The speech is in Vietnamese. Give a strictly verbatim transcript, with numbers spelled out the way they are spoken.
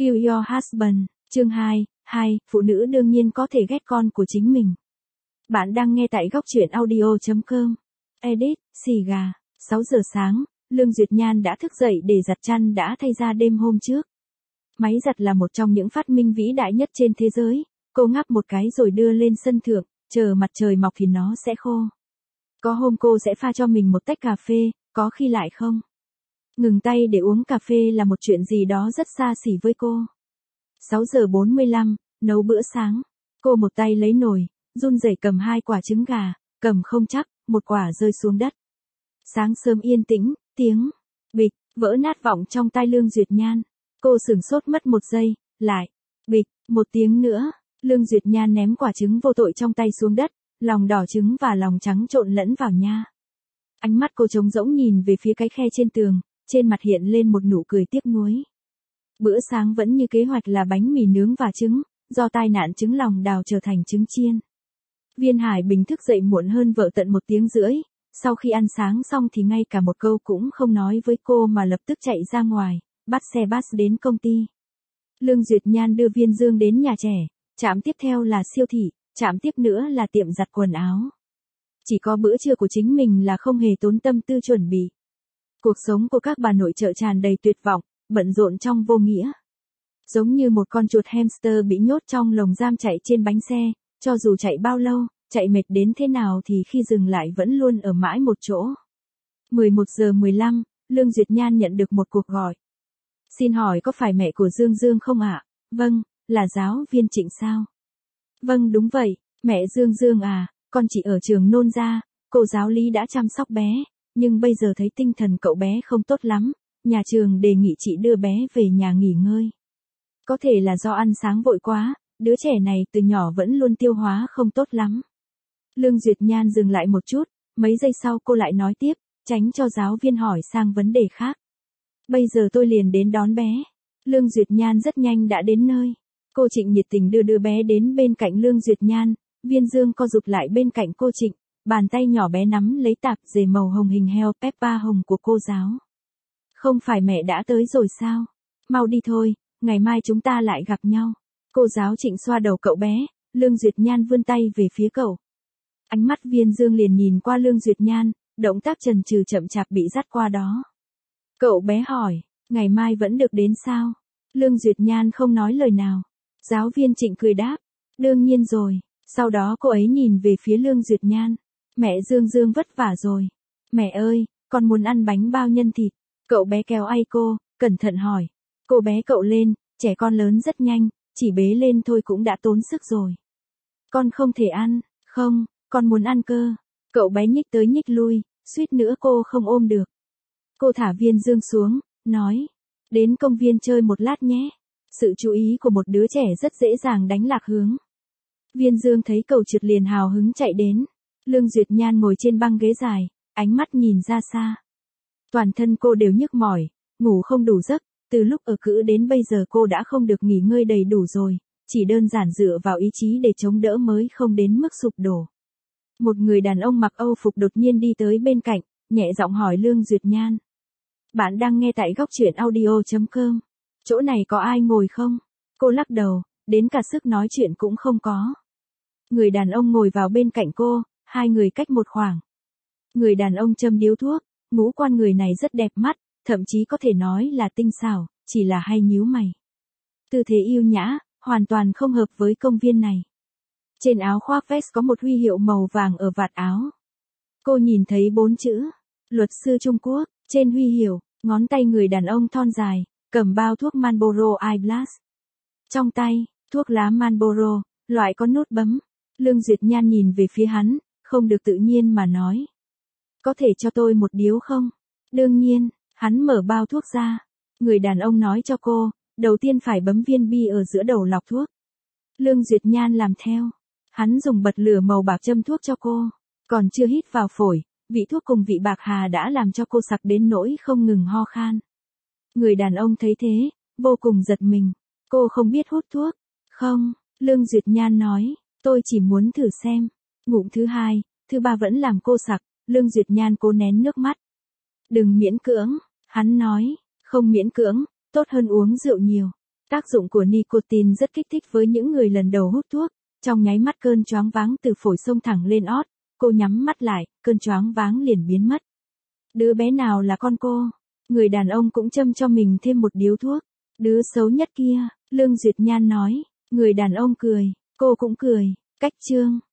Kill Your Husband, chương hai, hai, phụ nữ đương nhiên có thể ghét con của chính mình. Bạn đang nghe tại góc truyện audio chấm com. Edit, xì gà, sáu giờ sáng, Lương Duyệt Nhan đã thức dậy để giặt chăn đã thay ra đêm hôm trước. Máy giặt là một trong những phát minh vĩ đại nhất trên thế giới, cô ngáp một cái rồi đưa lên sân thượng, chờ mặt trời mọc thì nó sẽ khô. Có hôm cô sẽ pha cho mình một tách cà phê, có khi lại không. Ngừng tay để uống cà phê là một chuyện gì đó rất xa xỉ với cô. sáu giờ bốn mươi lăm, nấu bữa sáng. Cô một tay lấy nồi, run rẩy cầm hai quả trứng gà, cầm không chắc, một quả rơi xuống đất. Sáng sớm yên tĩnh, tiếng bịch vỡ nát vọng trong tai Lương Duyệt Nhan. Cô sửng sốt mất một giây, lại bịch, một tiếng nữa. Lương Duyệt Nhan ném quả trứng vô tội trong tay xuống đất, lòng đỏ trứng và lòng trắng trộn lẫn vào nha. Ánh mắt cô trống rỗng nhìn về phía cái khe trên tường, trên mặt hiện lên một nụ cười tiếc nuối. Bữa sáng vẫn như kế hoạch là bánh mì nướng và trứng, do tai nạn trứng lòng đào trở thành trứng chiên. Viên Hải Bình thức dậy muộn hơn vợ tận một tiếng rưỡi, sau khi ăn sáng xong thì ngay cả một câu cũng không nói với cô mà lập tức chạy ra ngoài, bắt xe bus đến công ty. Lương Duyệt Nhan đưa Viên Dương đến nhà trẻ, trạm tiếp theo là siêu thị, trạm tiếp nữa là tiệm giặt quần áo. Chỉ có bữa trưa của chính mình là không hề tốn tâm tư chuẩn bị. Cuộc sống của các bà nội trợ tràn đầy tuyệt vọng, bận rộn trong vô nghĩa. Giống như một con chuột hamster bị nhốt trong lồng giam chạy trên bánh xe, cho dù chạy bao lâu, chạy mệt đến thế nào thì khi dừng lại vẫn luôn ở mãi một chỗ. mười một giờ mười lăm, Lương Duyệt Nhan nhận được một cuộc gọi. Xin hỏi có phải mẹ của Dương Dương không ạ? Vâng, là giáo viên Trịnh sao? Vâng đúng vậy, mẹ Dương Dương à, con chỉ ở trường nôn ra, cô giáo lý đã chăm sóc bé, nhưng bây giờ thấy tinh thần cậu bé không tốt lắm, nhà trường đề nghị chị đưa bé về nhà nghỉ ngơi. Có thể là do ăn sáng vội quá, đứa trẻ này từ nhỏ vẫn luôn tiêu hóa không tốt lắm. Lương Duyệt Nhan dừng lại một chút, mấy giây sau cô lại nói tiếp, tránh cho giáo viên hỏi sang vấn đề khác. Bây giờ tôi liền đến đón bé. Lương Duyệt Nhan rất nhanh đã đến nơi. Cô Trịnh nhiệt tình đưa đứa bé đến bên cạnh Lương Duyệt Nhan, Viên Dương co rụt lại bên cạnh cô Trịnh, bàn tay nhỏ bé nắm lấy tạp dề màu hồng hình heo Peppa hồng của cô giáo. Không phải mẹ đã tới rồi sao? Mau đi thôi, ngày mai chúng ta lại gặp nhau. Cô giáo Trịnh xoa đầu cậu bé, Lương Duyệt Nhan vươn tay về phía cậu. Ánh mắt Viên Dương liền nhìn qua Lương Duyệt Nhan, động tác chần chừ chậm chạp bị dắt qua đó. Cậu bé hỏi, ngày mai vẫn được đến sao? Lương Duyệt Nhan không nói lời nào. Giáo viên Trịnh cười đáp, đương nhiên rồi. Sau đó cô ấy nhìn về phía Lương Duyệt Nhan. Mẹ Dương Dương vất vả rồi. Mẹ ơi, con muốn ăn bánh bao nhân thịt. Cậu bé kéo tay cô, cẩn thận hỏi. Cô bé cậu lên, trẻ con lớn rất nhanh, chỉ bế lên thôi cũng đã tốn sức rồi. Con không thể ăn, không, con muốn ăn cơ. Cậu bé nhích tới nhích lui, suýt nữa cô không ôm được. Cô thả Viên Dương xuống, nói, đến công viên chơi một lát nhé. Sự chú ý của một đứa trẻ rất dễ dàng đánh lạc hướng. Viên Dương thấy cậu trượt liền hào hứng chạy đến. Lương Duyệt Nhan ngồi trên băng ghế dài, ánh mắt nhìn ra xa. Toàn thân cô đều nhức mỏi, ngủ không đủ giấc, từ lúc ở cữ đến bây giờ cô đã không được nghỉ ngơi đầy đủ rồi, chỉ đơn giản dựa vào ý chí để chống đỡ mới không đến mức sụp đổ. Một người đàn ông mặc Âu phục đột nhiên đi tới bên cạnh, nhẹ giọng hỏi Lương Duyệt Nhan. Bạn đang nghe tại góc truyện audio chấm com. Chỗ này có ai ngồi không? Cô lắc đầu, đến cả sức nói chuyện cũng không có. Người đàn ông ngồi vào bên cạnh cô, hai người cách một khoảng. Người đàn ông châm điếu thuốc, ngũ quan người này rất đẹp mắt, thậm chí có thể nói là tinh xảo, chỉ là hay nhíu mày. Tư thế yêu nhã, hoàn toàn không hợp với công viên này. Trên áo khoác vest có một huy hiệu màu vàng ở vạt áo. Cô nhìn thấy bốn chữ, luật sư Trung Quốc, trên huy hiệu, ngón tay người đàn ông thon dài, cầm bao thuốc Marlboro Ice Blast. Trong tay, thuốc lá Marlboro, loại có nút bấm. Lương Duyệt Nhan nhìn về phía hắn, không được tự nhiên mà nói. Có thể cho tôi một điếu không? Đương nhiên, hắn mở bao thuốc ra. Người đàn ông nói cho cô, đầu tiên phải bấm viên bi ở giữa đầu lọc thuốc. Lương Duyệt Nhan làm theo. Hắn dùng bật lửa màu bạc châm thuốc cho cô. Còn chưa hít vào phổi, vị thuốc cùng vị bạc hà đã làm cho cô sặc đến nỗi không ngừng ho khan. Người đàn ông thấy thế, vô cùng giật mình. Cô không biết hút thuốc. Không, Lương Duyệt Nhan nói, tôi chỉ muốn thử xem. Ngụm thứ hai, thứ ba vẫn làm cô sặc, Lương Duyệt Nhan cố nén nước mắt. Đừng miễn cưỡng, hắn nói, không miễn cưỡng, tốt hơn uống rượu nhiều. Tác dụng của nicotine rất kích thích với những người lần đầu hút thuốc, trong nháy mắt cơn choáng váng từ phổi xông thẳng lên ót, cô nhắm mắt lại, cơn choáng váng liền biến mất. Đứa bé nào là con cô? Người đàn ông cũng châm cho mình thêm một điếu thuốc. Đứa xấu nhất kia, Lương Duyệt Nhan nói. Người đàn ông cười, cô cũng cười. Cách chương